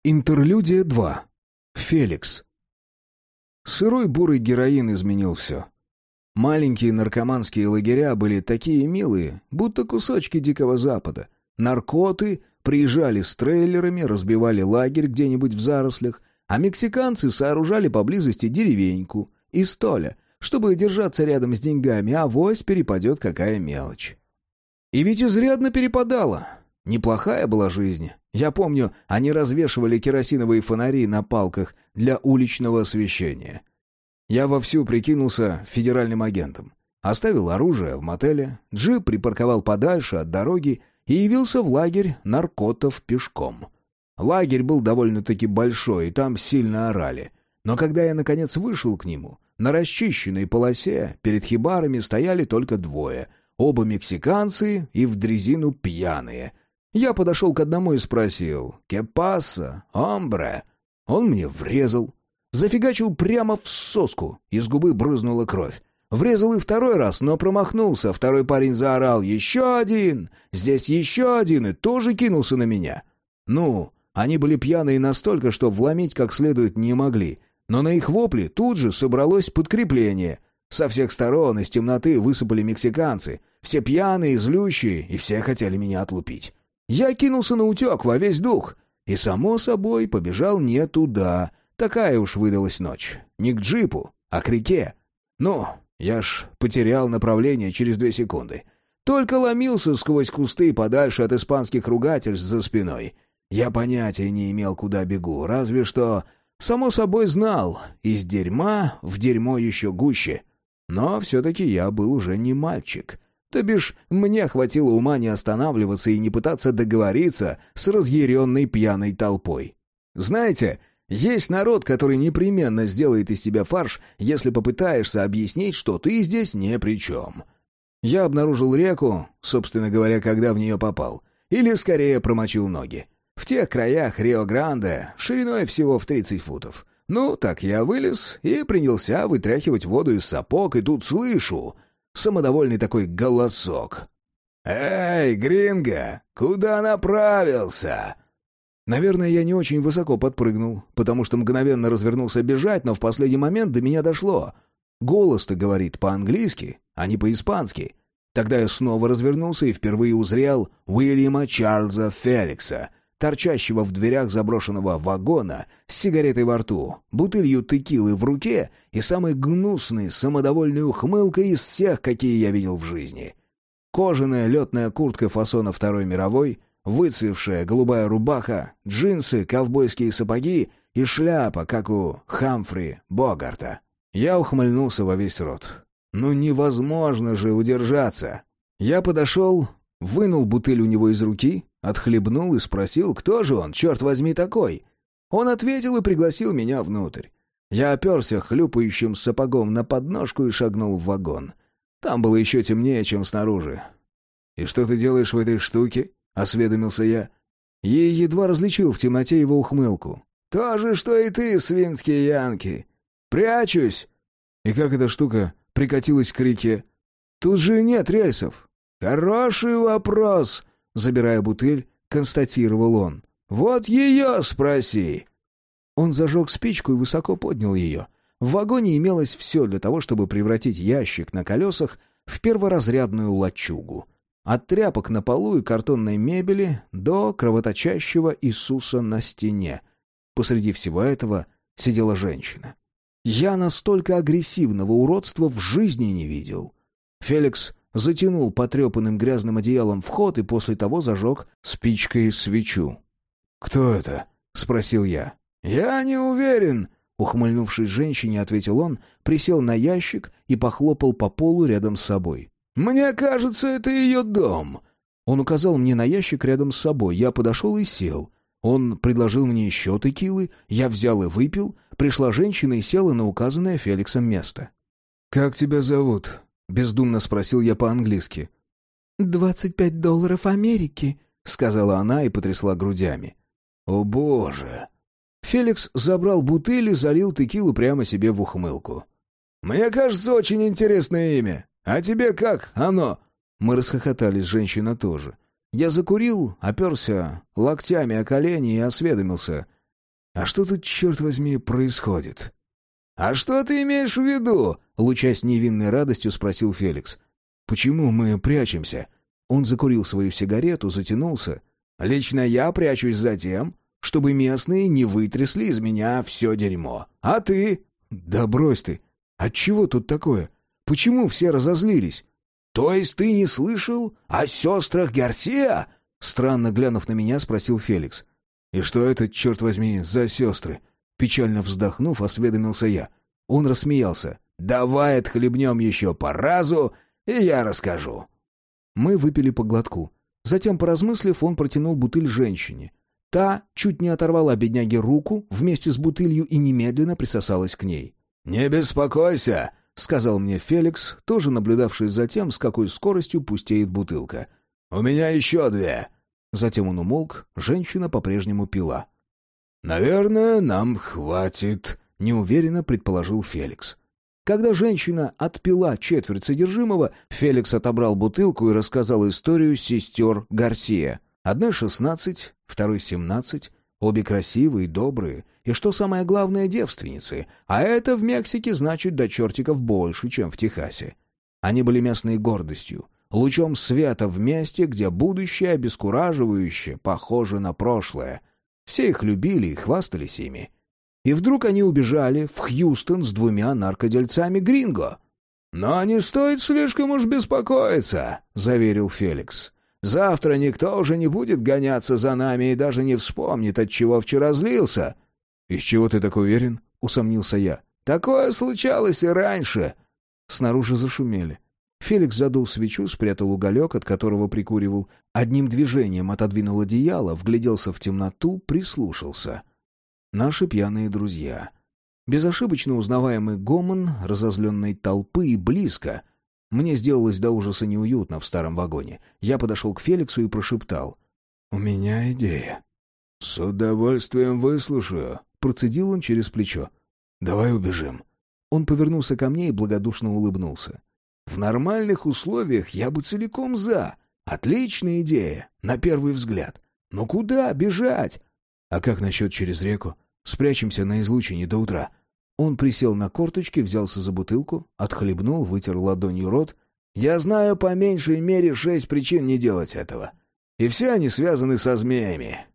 Интерлюдия 2. Феликс. Сырой бурый героин изменил все. Маленькие наркоманские лагеря были такие милые, будто кусочки Дикого Запада. Наркоты приезжали с трейлерами, разбивали лагерь где-нибудь в зарослях, а мексиканцы сооружали поблизости деревеньку из толя, чтобы держаться рядом с деньгами, а авось перепадет какая мелочь. И ведь изрядно перепадало. Неплохая была жизнь. Я помню, они развешивали керосиновые фонари на палках для уличного освещения. Я вовсю прикинулся федеральным агентом. Оставил оружие в мотеле, джип припарковал подальше от дороги и явился в лагерь наркотов пешком. Лагерь был довольно-таки большой, и там сильно орали. Но когда я, наконец, вышел к нему, на расчищенной полосе перед хибарами стояли только двое. Оба мексиканцы и в дрезину пьяные. Я подошел к одному и спросил: «Ке паса, hombre?» Он мне врезал. Зафигачил прямо в соску, из губы брызнула кровь. Врезал и второй раз, но промахнулся. Второй парень заорал: «Еще один! Здесь еще один!» и тоже кинулся на меня. Ну, они были пьяные настолько, что вломить как следует не могли. Но на их вопли тут же собралось подкрепление. Со всех сторон из темноты высыпали мексиканцы. Все пьяные, злющие, и все хотели меня отлупить. Я кинулся наутек во весь дух. И, само собой, побежал не туда. Такая уж выдалась ночь. Не к джипу, а к реке. Ну, я ж потерял направление через 2 секунды. Только ломился сквозь кусты подальше от испанских ругательств за спиной. Я понятия не имел, куда бегу, разве что, само собой, знал. Из дерьма в дерьмо еще гуще. Но все-таки я был уже не мальчик. То бишь, мне хватило ума не останавливаться и не пытаться договориться с разъяренной пьяной толпой. Знаете, есть народ, который непременно сделает из тебя фарш, если попытаешься объяснить, что ты здесь ни при чем. Я обнаружил реку, собственно говоря, когда в нее попал. Или, скорее, промочил ноги. В тех краях Рио-Гранде, шириной всего в 30 футов. Ну, так я вылез и принялся вытряхивать воду из сапог, и тут слышу самодовольный такой голосок. «Эй, гринго, куда направился?» Наверное, я не очень высоко подпрыгнул, потому что мгновенно развернулся бежать, но в последний момент до меня дошло. Голос-то говорит по-английски, а не по-испански. Тогда я снова развернулся и впервые узрел Уильяма Чарльза Феликса, торчащего в дверях заброшенного вагона с сигаретой во рту, бутылью текилы в руке и самой гнусной, самодовольной ухмылкой из всех, какие я видел в жизни. Кожаная летная куртка фасона Второй мировой, выцвевшая голубая рубаха, джинсы, ковбойские сапоги и шляпа, как у Хамфри Богарта. Я ухмыльнулся во весь рот. Ну невозможно же удержаться. Я подошел, вынул бутыль у него из руки, отхлебнул и спросил, кто же он, черт возьми, такой. Он ответил и пригласил меня внутрь. Я оперся хлюпающим сапогом на подножку и шагнул в вагон. Там было еще темнее, чем снаружи. «И что ты делаешь в этой штуке?» — осведомился я. Ей едва различил в темноте его ухмылку. «То же, что и ты, свинские янки. Прячусь!» «И как эта штука прикатилась к реке?» «Тут же нет рельсов». «Хороший вопрос!» — забирая бутыль, констатировал он. «Вот ее спроси!» Он зажег спичку и высоко поднял ее. В вагоне имелось все для того, чтобы превратить ящик на колесах в перворазрядную лачугу. От тряпок на полу и картонной мебели до кровоточащего Иисуса на стене. Посреди всего этого сидела женщина. Я настолько агрессивного уродства в жизни не видел. Феликс затянул потрепанным грязным одеялом вход и после того зажег спичкой свечу. «Кто это?» — спросил я. «Я не уверен», — ухмыльнувшись женщине, ответил он, присел на ящик и похлопал по полу рядом с собой. «Мне кажется, это ее дом». Он указал мне на ящик рядом с собой. Я подошел и сел. Он предложил мне еще текилы, я взял и выпил. Пришла женщина и села на указанное Феликсом место. «Как тебя зовут?» — бездумно спросил я по-английски. $25 Америки», — сказала она и потрясла грудями. «О, Боже!» Феликс забрал бутыль и залил текилу прямо себе в ухмылку. «Мне кажется, очень интересное имя. А тебе как оно?» Мы расхохотались, женщина тоже. Я закурил, оперся локтями о колени и осведомился. А что тут, черт возьми, происходит?» «А что ты имеешь в виду?» — лучась невинной радостью, спросил Феликс. «Почему мы прячемся?» Он закурил свою сигарету, затянулся. «Лично я прячусь за тем, чтобы местные не вытрясли из меня все дерьмо. А ты?» «Да брось ты! Отчего тут такое? Почему все разозлились?» «То есть ты не слышал о сестрах Гарсия?» Странно глянув на меня, спросил Феликс. «И что это, черт возьми, за сестры?» Печально вздохнув, осведомился я. Он рассмеялся. «Давай отхлебнем еще по разу, и я расскажу». Мы выпили по глотку. Затем, поразмыслив, он протянул бутыль женщине. Та чуть не оторвала бедняге руку вместе с бутылью и немедленно присосалась к ней. «Не беспокойся», — сказал мне Феликс, тоже наблюдавший за тем, с какой скоростью пустеет бутылка. «У меня еще 2». Затем он умолк, женщина по-прежнему пила. «Наверное, нам хватит», — неуверенно предположил Феликс. Когда женщина отпила четверть содержимого, Феликс отобрал бутылку и рассказал историю сестер Гарсия. Одной 16, второй 17, обе красивые, добрые, и, что самое главное, девственницы, а это в Мексике значит до чертиков больше, чем в Техасе. Они были местной гордостью, лучом света в месте, где будущее обескураживающе похоже на прошлое. Все их любили и хвастались ими. И вдруг они убежали в Хьюстон с 2 наркодельцами гринго. «Но не стоит слишком уж беспокоиться», — заверил Феликс. «Завтра никто уже не будет гоняться за нами и даже не вспомнит, от чего вчера злился». «Из чего ты так уверен?» — усомнился я. «Такое случалось и раньше». Снаружи зашумели. Феликс задул свечу, спрятал уголек, от которого прикуривал. Одним движением отодвинул одеяло, вгляделся в темноту, прислушался. Наши пьяные друзья. Безошибочно узнаваемый гомон разозленной толпы и близко. Мне сделалось до ужаса неуютно в старом вагоне. Я подошел к Феликсу и прошептал. «У меня идея». «С удовольствием выслушаю», — процедил он через плечо. «Давай убежим». Он повернулся ко мне и благодушно улыбнулся. «В нормальных условиях я бы целиком за. Отличная идея, на первый взгляд. Но куда бежать?» «А как насчет через реку? Спрячемся на излучине до утра». Он присел на корточки, взялся за бутылку, отхлебнул, вытер ладонью рот. «Я знаю по меньшей мере 6 причин не делать этого. И все они связаны со змеями».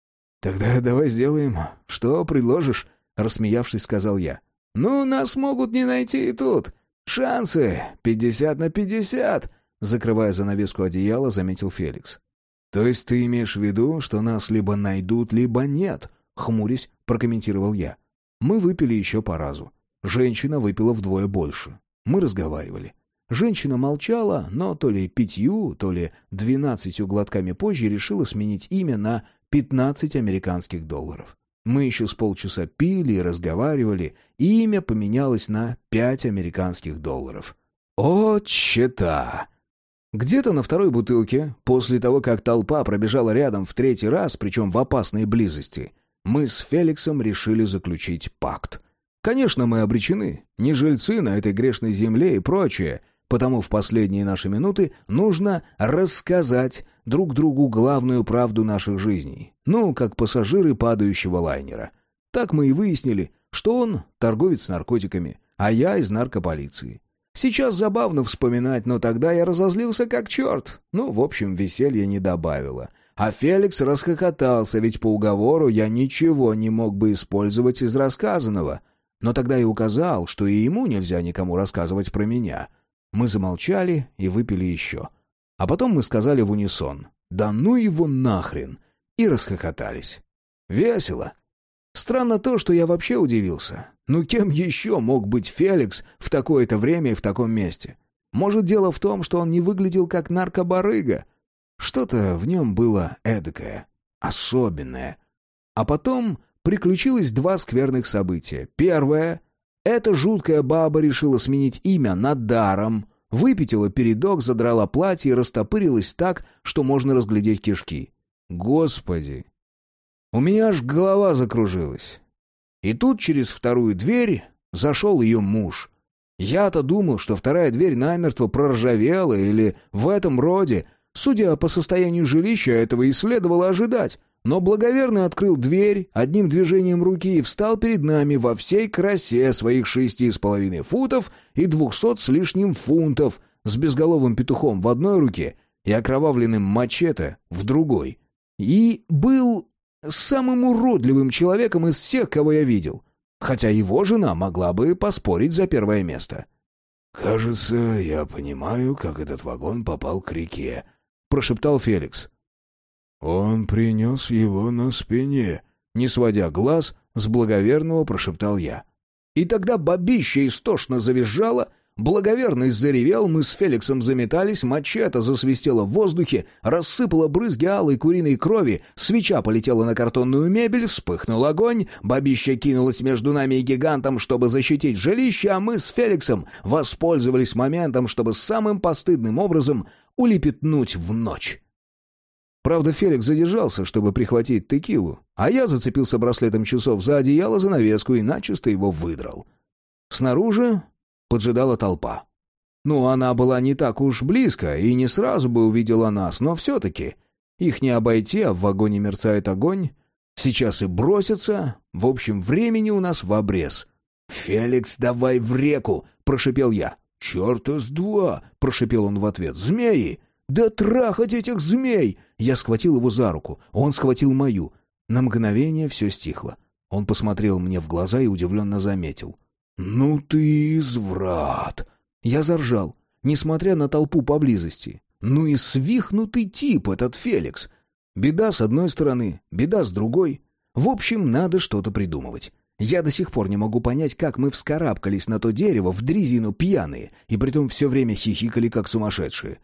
«Тогда давай сделаем. Что предложишь?» — рассмеявшись, сказал я. «Ну, нас могут не найти и тут. Шансы 50 на 50», — закрывая занавеску одеяла, заметил Феликс. «То есть ты имеешь в виду, что нас либо найдут, либо нет?» — хмурясь, прокомментировал я. Мы выпили еще по разу. Женщина выпила вдвое больше. Мы разговаривали. Женщина молчала, но то ли 5, то ли 12 глотками позже решила сменить имя на 15 американских долларов. Мы еще с полчаса пили и разговаривали, и имя поменялось на 5 американских долларов. О, чета! Где-то на второй бутылке, после того, как толпа пробежала рядом в 3-й раз, причем в опасной близости, мы с Феликсом решили заключить пакт. Конечно, мы обречены, не жильцы на этой грешной земле и прочее, потому в последние наши минуты нужно рассказать друг другу главную правду наших жизней. Ну, как пассажиры падающего лайнера. Так мы и выяснили, что он торговец наркотиками, а я из наркополиции. Сейчас забавно вспоминать, но тогда я разозлился как черт. Ну, в общем, веселья не добавило. А Феликс расхохотался, ведь по уговору я ничего не мог бы использовать из рассказанного. Но тогда я указал, что и ему нельзя никому рассказывать про меня. Мы замолчали и выпили еще. А потом мы сказали в унисон: «Да ну его нахрен!» и расхохотались. Весело. Странно то, что я вообще удивился. Ну кем еще мог быть Феликс в такое-то время и в таком месте? Может, дело в том, что он не выглядел как наркобарыга? Что-то в нем было эдакое, особенное. А потом приключилось 2 скверных события. Первое — эта жуткая баба решила сменить имя на Даром, выпятила передок, задрала платье и растопырилась так, что можно разглядеть кишки. Господи! У меня аж голова закружилась. И тут через 2-ю дверь зашел ее муж. Я-то думал, что 2-я дверь намертво проржавела или в этом роде. Судя по состоянию жилища, этого и следовало ожидать. Но благоверный открыл дверь одним движением руки и встал перед нами во всей красе своих 6,5 футов и 200 с лишним фунтов, с безголовым петухом в одной руке и окровавленным мачете в другой. И был самым уродливым человеком из всех, кого я видел. Хотя его жена могла бы поспорить за первое место. «Кажется, я понимаю, как этот вагон попал к реке», — прошептал Феликс. «Он принес его на спине», — не сводя глаз, с благоверного прошептал я. И тогда бабища истошно завизжала, благоверный заревел, мы с Феликсом заметались, мачете засвистела в воздухе, рассыпала брызги алой куриной крови, свеча полетела на картонную мебель, вспыхнул огонь, бабища кинулась между нами и гигантом, чтобы защитить жилище, а мы с Феликсом воспользовались моментом, чтобы самым постыдным образом улепетнуть в ночь. Правда, Феликс задержался, чтобы прихватить текилу, а я зацепился браслетом часов за одеяло, занавеску и начисто его выдрал. Снаружи поджидала толпа. Она была не так уж близко и не сразу бы увидела нас, но все-таки их не обойти, а в вагоне мерцает огонь. Сейчас и бросятся. В общем, времени у нас в обрез. «Феликс, давай в реку!» — прошипел я. «Черта с два!» — прошипел он в ответ. «Змеи! Да трахать этих змей!» Я схватил его за руку, он схватил мою. На мгновение все стихло. Он посмотрел мне в глаза и удивленно заметил. «Ну ты изврат!» Я заржал, несмотря на толпу поблизости. Ну и свихнутый тип этот Феликс. Беда с одной стороны, беда с другой. В общем, надо что-то придумывать. Я до сих пор не могу понять, как мы вскарабкались на то дерево в дрезину пьяные, и притом все время хихикали, как сумасшедшие.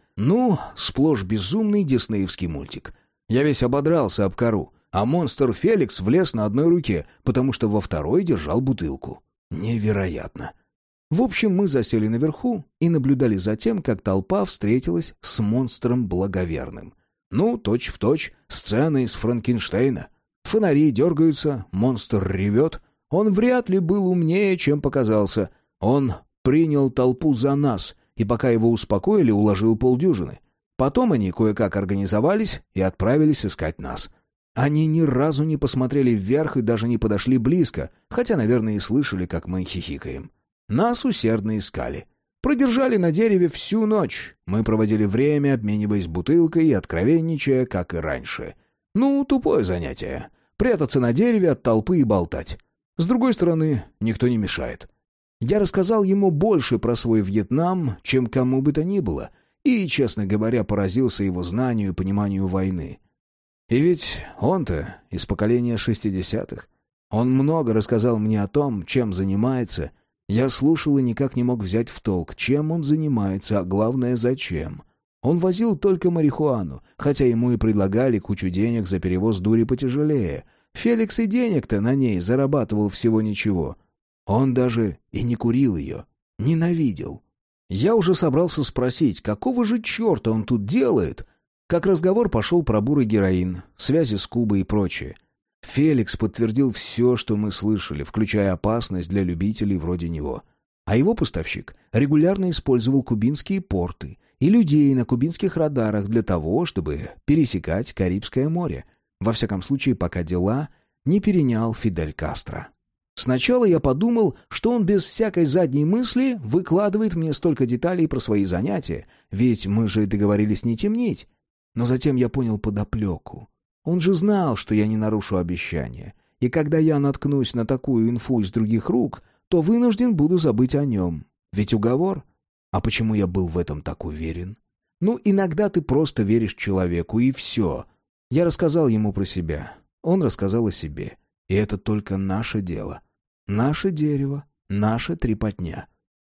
Сплошь безумный диснеевский мультик. Я весь ободрался об кору, а монстр Феликс влез на одной руке, потому что во второй держал бутылку. Невероятно. В общем, мы засели наверху и наблюдали за тем, как толпа встретилась с монстром благоверным. Точь-в-точь сцена из Франкенштейна. Фонари дергаются, монстр ревет. Он вряд ли был умнее, чем показался. Он принял толпу за нас, и пока его успокоили, уложил полдюжины. Потом они кое-как организовались и отправились искать нас. Они ни разу не посмотрели вверх и даже не подошли близко, хотя, наверное, и слышали, как мы хихикаем. Нас усердно искали. Продержали на дереве всю ночь. Мы проводили время, обмениваясь бутылкой и откровенничая, как и раньше. Тупое занятие. Прятаться на дереве от толпы и болтать. С другой стороны, никто не мешает. Я рассказал ему больше про свой Вьетнам, чем кому бы то ни было, и, честно говоря, поразился его знанию и пониманию войны. И ведь он-то из поколения 60-х. Он много рассказал мне о том, чем занимается. Я слушал и никак не мог взять в толк, чем он занимается, а главное, зачем. Он возил только марихуану, хотя ему и предлагали кучу денег за перевоз дури потяжелее. Феликс и денег-то на ней зарабатывал всего ничего. Он даже и не курил ее. Ненавидел. Я уже собрался спросить, какого же черта он тут делает, как разговор пошел про бурый героин, связи с Кубой и прочее. Феликс подтвердил все, что мы слышали, включая опасность для любителей вроде него. А его поставщик регулярно использовал кубинские порты и людей на кубинских радарах для того, чтобы пересекать Карибское море. Во всяком случае, пока дела не перенял Фидель Кастро. Сначала я подумал, что он без всякой задней мысли выкладывает мне столько деталей про свои занятия, ведь мы же договорились не темнить. Но затем я понял подоплеку. Он же знал, что я не нарушу обещания, и когда я наткнусь на такую инфу из других рук, то вынужден буду забыть о нем. Ведь уговор? А почему я был в этом так уверен? Иногда ты просто веришь человеку, и все. Я рассказал ему про себя, он рассказал о себе. И это только наше дело. Наше дерево, наша трепотня.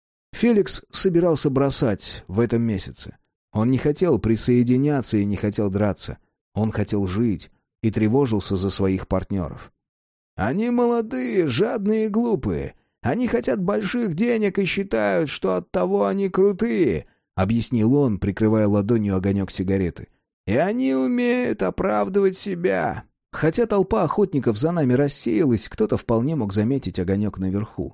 Феликс собирался бросать в этом месяце. Он не хотел присоединяться и не хотел драться. Он хотел жить и тревожился за своих партнеров. «Они молодые, жадные и глупые. Они хотят больших денег и считают, что оттого они крутые», — объяснил он, прикрывая ладонью огонек сигареты. «И они умеют оправдывать себя». Хотя толпа охотников за нами рассеялась, кто-то вполне мог заметить огонек наверху.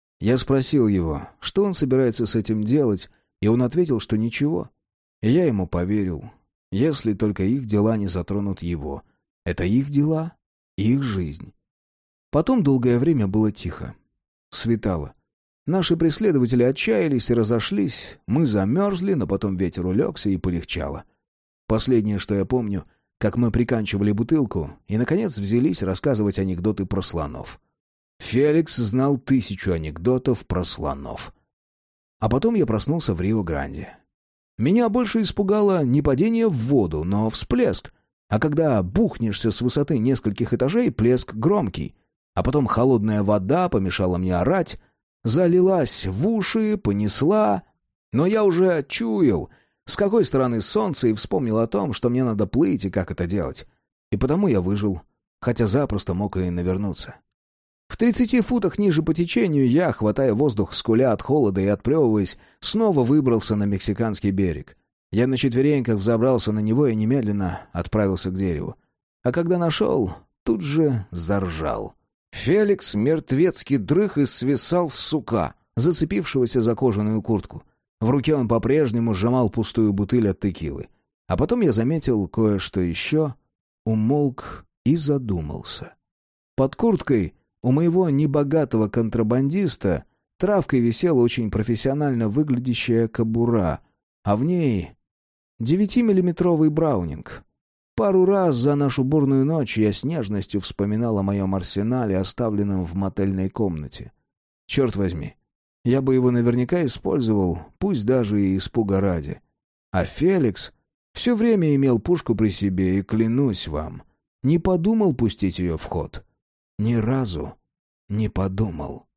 Я спросил его, что он собирается с этим делать, и он ответил, что ничего. И я ему поверил, если только их дела не затронут его. Это их дела, их жизнь. Потом долгое время было тихо. Светало. Наши преследователи отчаялись и разошлись. Мы замерзли, но потом ветер улегся и полегчало. Последнее, что я помню, как мы приканчивали бутылку и, наконец, взялись рассказывать анекдоты про слонов. Феликс знал 1000 анекдотов про слонов. А потом я проснулся в Рио-Гранде. Меня больше испугало не падение в воду, но всплеск. А когда бухнешься с высоты нескольких этажей, плеск громкий. А потом холодная вода помешала мне орать, залилась в уши, понесла. Но я уже чуял, с какой стороны солнце, и вспомнил о том, что мне надо плыть и как это делать. И потому я выжил, хотя запросто мог и навернуться. В 30 футах ниже по течению я, хватая воздух, скуля от холода и отплевываясь, снова выбрался на мексиканский берег. Я на четвереньках взобрался на него и немедленно отправился к дереву. А когда нашел, тут же заржал. Феликс мертвецки дрых и свисал с сука, зацепившегося за кожаную куртку. В руке он по-прежнему сжимал пустую бутыль от текилы. А потом я заметил кое-что еще, умолк и задумался. Под курткой у моего небогатого контрабандиста травкой висела очень профессионально выглядящая кобура, а в ней 9-миллиметровый браунинг. Пару раз за нашу бурную ночь я с нежностью вспоминал о моем арсенале, оставленном в мотельной комнате. Черт возьми, я бы его наверняка использовал, пусть даже и испуга ради. А Феликс все время имел пушку при себе, и, клянусь вам, не подумал пустить ее в ход. Ни разу не подумал.